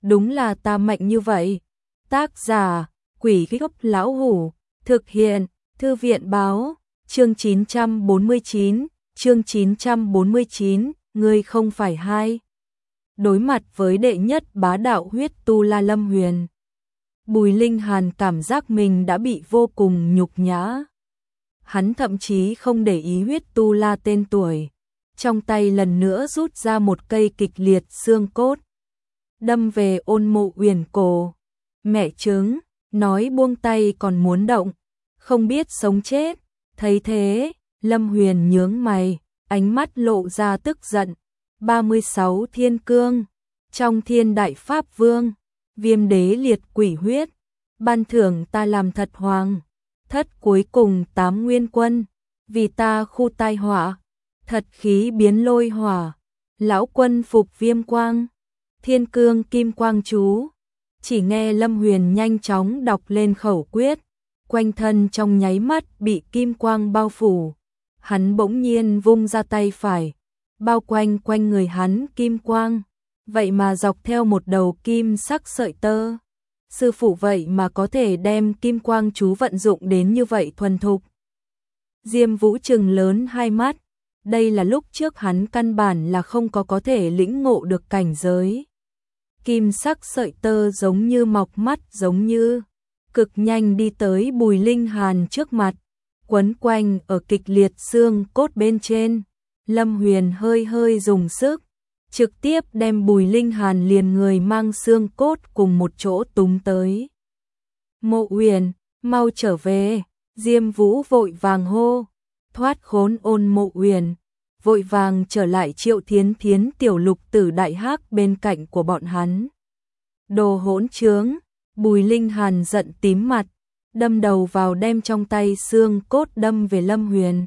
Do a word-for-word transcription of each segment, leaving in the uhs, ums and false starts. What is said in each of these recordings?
đúng là ta mạnh như vậy. Tác giả, Quỷ Gốc Lão Hủ, thực hiện, Thư viện báo, chương chín trăm bốn mươi chín, chương chín trăm bốn mươi chín, ngươi không phải hai. Đối mặt với đệ nhất bá đạo huyết tu la Lâm Huyền, Bùi Linh Hàn cảm giác mình đã bị vô cùng nhục nhã. Hắn thậm chí không để ý huyết tu la tên tuổi, trong tay lần nữa rút ra một cây kịch liệt xương cốt, đâm về Ôn Mộ Uyển cổ. Mẹ chứng, nói buông tay còn muốn động, không biết sống chết. Thấy thế, Lâm Huyền nhướng mày, ánh mắt lộ ra tức giận. ba mươi sáu thiên cương, trong thiên đại pháp vương, viêm đế liệt quỷ huyết, ban thưởng ta làm thật hoàng, thất cuối cùng tám nguyên quân, vì ta khu tai họa, thật khí biến lôi hỏa, lão quân phục viêm quang, thiên cương kim quang chú. Chỉ nghe Lâm Huyền nhanh chóng đọc lên khẩu quyết, quanh thân trong nháy mắt bị kim quang bao phủ. Hắn bỗng nhiên vung ra tay phải, bao quanh quanh người hắn kim quang, vậy mà dọc theo một đầu kim sắc sợi tơ. Sư phụ vậy mà có thể đem kim quang chú vận dụng đến như vậy thuần thục. Diêm Vũ trừng lớn hai mắt, đây là lúc trước hắn căn bản là không có có thể lĩnh ngộ được cảnh giới. Kim sắc sợi tơ giống như mọc mắt, giống như cực nhanh đi tới Bùi Linh Hàn trước mặt, quấn quanh ở kịch liệt xương cốt bên trên. Lâm Huyền hơi hơi dùng sức, trực tiếp đem Bùi Linh Hàn liền người mang xương cốt cùng một chỗ túm tới. Mộ Uyển, mau trở về. Diêm Vũ vội vàng hô. Thoát khốn Ôn Mộ Uyển, vội vàng trở lại Triệu Thiến Thiến tiểu lục tử đại hắc bên cạnh của bọn hắn. Đồ hỗn trướng. Bùi Linh Hàn giận tím mặt, đâm đầu vào đem trong tay xương cốt đâm về Lâm Huyền.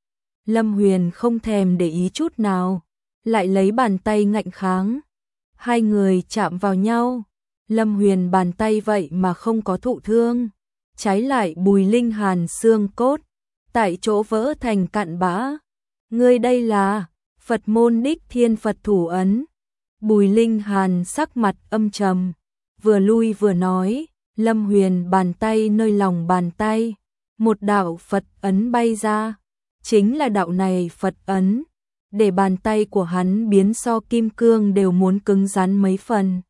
Lâm Huyền không thèm để ý chút nào, lại lấy bàn tay ngạnh kháng. Hai người chạm vào nhau, Lâm Huyền bàn tay vậy mà không có thụ thương, trái lại Bùi Linh Hàn xương cốt tại chỗ vỡ thành cặn bã. Ngươi đây là Phật môn đích thiên Phật thủ ấn. Bùi Linh Hàn sắc mặt âm trầm, vừa lui vừa nói. Lâm Huyền bàn tay nơi lòng bàn tay, một đạo Phật ấn bay ra, chính là đạo này Phật ấn, để bàn tay của hắn biến so kim cương đều muốn cứng rắn mấy phần.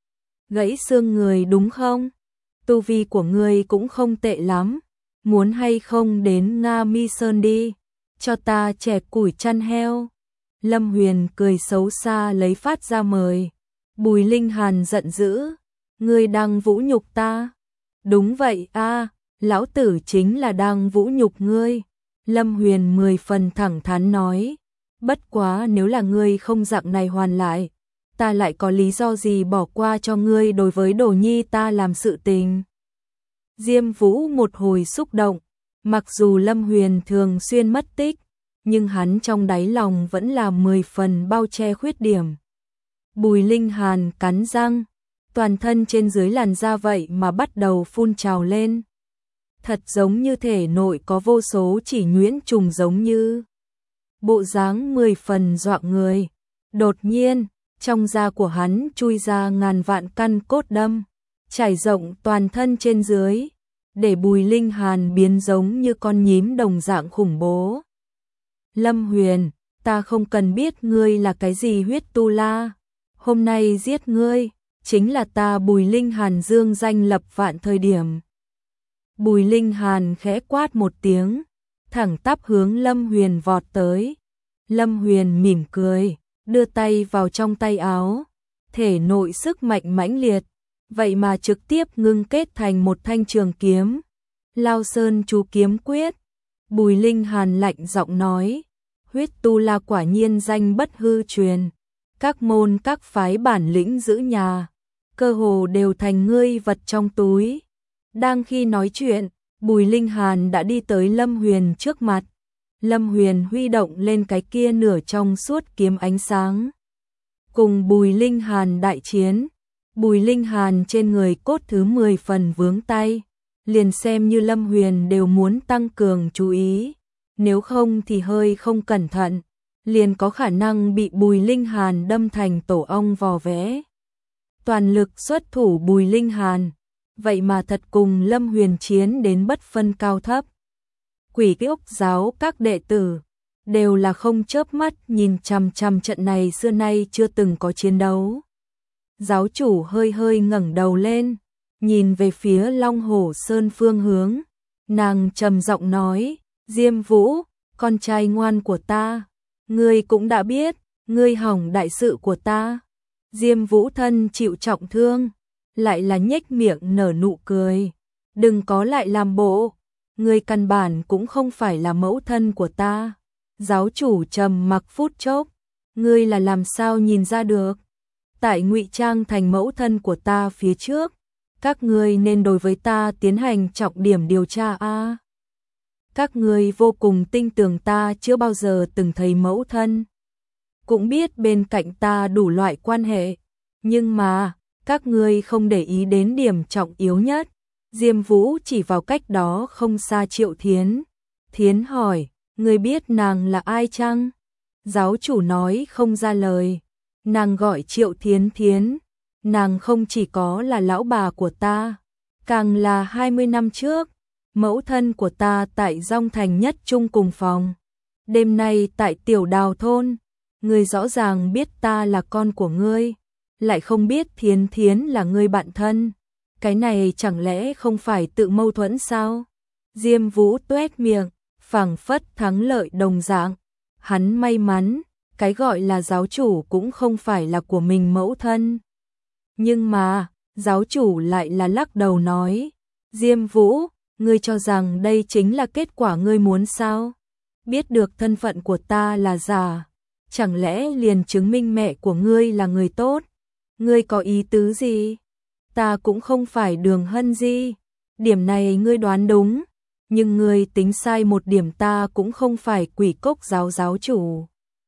Gãy xương người đúng không? Tu vi của ngươi cũng không tệ lắm, muốn hay không đến Nga Mi Sơn đi, cho ta chẻ củi chăn heo. Lâm Huyền cười xấu xa lấy phát ra mời. Bùi Linh Hàn giận dữ, ngươi đang vũ nhục ta? Đúng vậy a, lão tử chính là đang vũ nhục ngươi. Lâm Huyền mười phần thẳng thắn nói, bất quá nếu là ngươi không dạng này hoàn lại, ta lại có lý do gì bỏ qua cho ngươi đối với đồ nhi ta làm sự tình. Diêm Vũ một hồi xúc động, mặc dù Lâm Huyền thường xuyên mất tích, nhưng hắn trong đáy lòng vẫn là mười phần bao che khuyết điểm. Bùi Linh Hàn cắn răng, toàn thân trên dưới làn da vậy mà bắt đầu phun trào lên. Thật giống như thể nội có vô số chỉ nhuyễn trùng, giống như bộ dáng mười phần dọa người. Đột nhiên, trong da của hắn chui ra ngàn vạn căn cốt đâm, trải rộng toàn thân trên dưới, để Bùi Linh Hàn biến giống như con nhím đồng dạng khủng bố. Lâm Huyền, ta không cần biết ngươi là cái gì huyết tu la, hôm nay giết ngươi chính là ta Bùi Linh Hàn dương danh lập vạn thời điểm. Bùi Linh Hàn khẽ quát một tiếng, thẳng tắp hướng Lâm Huyền vọt tới. Lâm Huyền mỉm cười, đưa tay vào trong tay áo, thể nội sức mạnh mãnh liệt, vậy mà trực tiếp ngưng kết thành một thanh trường kiếm. Lao Sơn chú kiếm quyết. Bùi Linh Hàn lạnh giọng nói, huyết tu la quả nhiên danh bất hư truyền, các môn các phái bản lĩnh giữ nhà, cơ hồ đều thành ngươi vật trong túi. Đang khi nói chuyện, Bùi Linh Hàn đã đi tới Lâm Huyền trước mặt. Lâm Huyền huy động lên cái kia nửa trong suốt kiếm ánh sáng, cùng Bùi Linh Hàn đại chiến. Bùi Linh Hàn trên người cốt thứ mười phần vướng tay, liền xem như Lâm Huyền đều muốn tăng cường chú ý, nếu không thì hơi không cẩn thận, liền có khả năng bị Bùi Linh Hàn đâm thành tổ ong vò vẽ. toàn lực xuất thủ Bùi Linh Hàn, vậy mà thật cùng Lâm Huyền chiến đến bất phân cao thấp. Quỷ Ký Ốc giáo các đệ tử đều là không chớp mắt nhìn chằm chằm trận này xưa nay chưa từng có chiến đấu. Giáo chủ hơi hơi ngẩng đầu lên, nhìn về phía Long Hổ Sơn phương hướng, nàng trầm giọng nói, Diêm Vũ, con trai ngoan của ta, ngươi cũng đã biết, ngươi hỏng đại sự của ta. Diêm Vũ thân chịu trọng thương, lại là nhếch miệng nở nụ cười, đừng có lại làm bộ, ngươi căn bản cũng không phải là mẫu thân của ta. Giáo chủ trầm mặc phút chốc, ngươi là làm sao nhìn ra được? Tại ngụy trang thành mẫu thân của ta phía trước, các ngươi nên đối với ta tiến hành trọng điểm điều tra a. Các ngươi vô cùng tin tưởng ta chưa bao giờ từng thấy mẫu thân, cũng biết bên cạnh ta đủ loại quan hệ, nhưng mà các ngươi không để ý đến điểm trọng yếu nhất. Diêm Vũ chỉ vào cách đó không xa Triệu Thiến. Thiến hỏi, ngươi biết nàng là ai chăng? Giáo chủ nói không ra lời. Nàng gọi Triệu Thiến Thiến, nàng không chỉ có là lão bà của ta, càng là hai mươi năm trước, mẫu thân của ta tại Dong Thành nhất chung cùng phòng. Đêm nay tại Tiểu Đào thôn, ngươi rõ ràng biết ta là con của ngươi, lại không biết Thiến Thiến là ngươi bạn thân. Cái này chẳng lẽ không phải tự mâu thuẫn sao? Diêm Vũ tuét miệng, phảng phất thắng lợi đồng dạng. Hắn may mắn, cái gọi là giáo chủ cũng không phải là của mình mẫu thân. Nhưng mà, giáo chủ lại là lắc đầu nói, Diêm Vũ, ngươi cho rằng đây chính là kết quả ngươi muốn sao? Biết được thân phận của ta là giả, chẳng lẽ liền chứng minh mẹ của ngươi là người tốt? Ngươi có ý tứ gì? Ta cũng không phải Đường Hân Di, điểm này ngươi đoán đúng, nhưng ngươi tính sai một điểm, ta cũng không phải Quỷ Cốc giáo giáo chủ.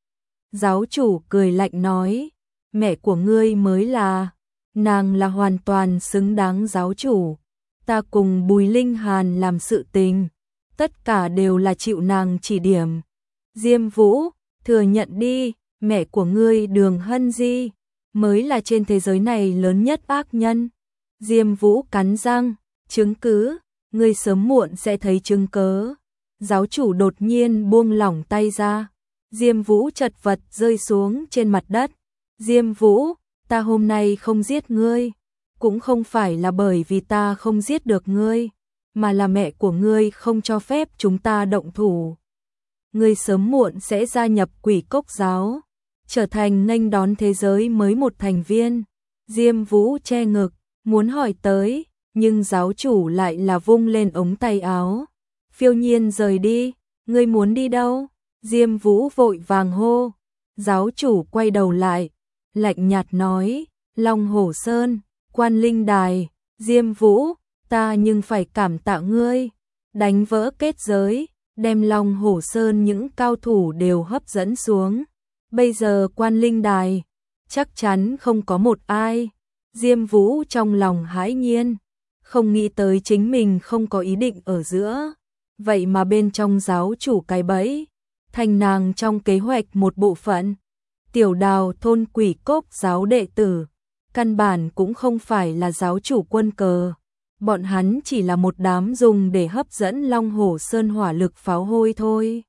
Giáo chủ cười lạnh nói, mẹ của ngươi mới là, nàng là hoàn toàn xứng đáng giáo chủ. Ta cùng Bùi Linh Hàn làm sự tình, tất cả đều là chịu nàng chỉ điểm. Diêm Vũ, thừa nhận đi, mẹ của ngươi Đường Hân Di mới là trên thế giới này lớn nhất ác nhân. Diêm Vũ cắn răng, chứng cứ, ngươi sớm muộn sẽ thấy chứng cớ. Giáo chủ đột nhiên buông lỏng tay ra. Diêm Vũ chật vật rơi xuống trên mặt đất. Diêm Vũ, ta hôm nay không giết ngươi, cũng không phải là bởi vì ta không giết được ngươi, mà là mẹ của ngươi không cho phép chúng ta động thủ. Ngươi sớm muộn sẽ gia nhập Quỷ Cốc giáo, trở thành nghênh đón thế giới mới một thành viên. Diêm Vũ che ngực, muốn hỏi tới, nhưng giáo chủ lại là vung lên ống tay áo. Phiêu Nhiên rời đi, ngươi muốn đi đâu? Diêm Vũ vội vàng hô. Giáo chủ quay đầu lại, lạnh nhạt nói, Long Hổ Sơn, Quan Linh Đài. Diêm Vũ, ta nhưng phải cảm tạ ngươi, đánh vỡ kết giới, đem Long Hổ Sơn những cao thủ đều hấp dẫn xuống. Bây giờ Quan Linh Đài, chắc chắn không có một ai. Diêm Vũ trong lòng hãi nhiên, không nghĩ tới chính mình không có ý định ở giữa, vậy mà bên trong giáo chủ cái bẫy, thành nàng trong kế hoạch một bộ phận. Tiểu Đào thôn Quỷ Cốc giáo đệ tử, căn bản cũng không phải là giáo chủ quân cờ, bọn hắn chỉ là một đám dùng để hấp dẫn Long Hổ Sơn hỏa lực pháo hôi thôi.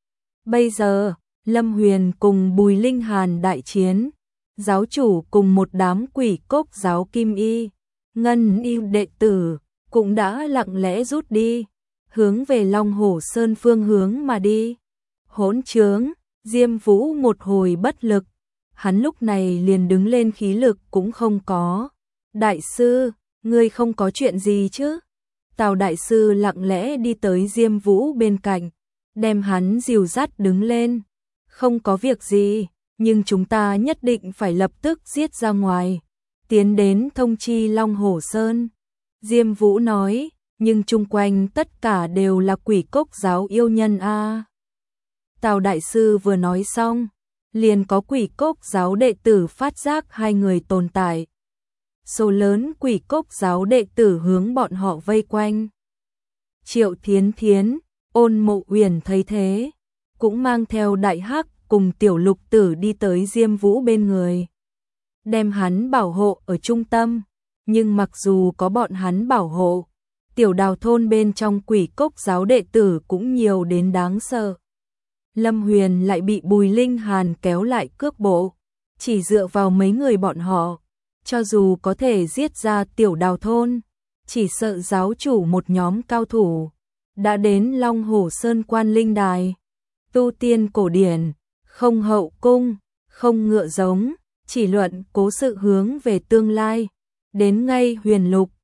Bây giờ, Lâm Huyền cùng Bùi Linh Hàn đại chiến, giáo chủ cùng một đám Quỷ Cốc giáo Kim Y, Ngân Y đệ tử cũng đã lặng lẽ rút đi, hướng về Long Hổ Sơn phương hướng mà đi. Hỗn trướng, Diêm Vũ một hồi bất lực, hắn lúc này liền đứng lên, khí lực cũng không có. Đại sư, ngươi không có chuyện gì chứ? Tào đại sư lặng lẽ đi tới Diêm Vũ bên cạnh, đem hắn dìu dắt đứng lên. Không có việc gì, nhưng chúng ta nhất định phải lập tức giết ra ngoài, tiến đến thông chi Long Hổ Sơn. Diêm Vũ nói, nhưng chung quanh tất cả đều là Quỷ Cốc giáo yêu nhân a. À. Tào đại sư vừa nói xong, liền có Quỷ Cốc giáo đệ tử phát giác hai người tồn tại. Số lớn Quỷ Cốc giáo đệ tử hướng bọn họ vây quanh. Triệu Thiến Thiến, Ôn Mộ Uyển thấy thế, cũng mang theo Đại Hắc cùng Tiểu Lục Tử đi tới Diêm Vũ bên người. đem hắn bảo hộ ở trung tâm, nhưng mặc dù có bọn hắn bảo hộ, tiểu đào thôn bên trong quỷ cốc giáo đệ tử cũng nhiều đến đáng sợ. Lâm Huyền lại bị Bùi Linh Hàn kéo lại cước bộ, chỉ dựa vào mấy người bọn họ, cho dù có thể giết ra tiểu đào thôn, chỉ sợ giáo chủ một nhóm cao thủ đã đến Long Hổ Sơn Quan Linh Đài. Tu tiên cổ điển, không hậu cung, không ngựa giống, chỉ luận cố sự hướng về tương lai, đến ngay huyền lục,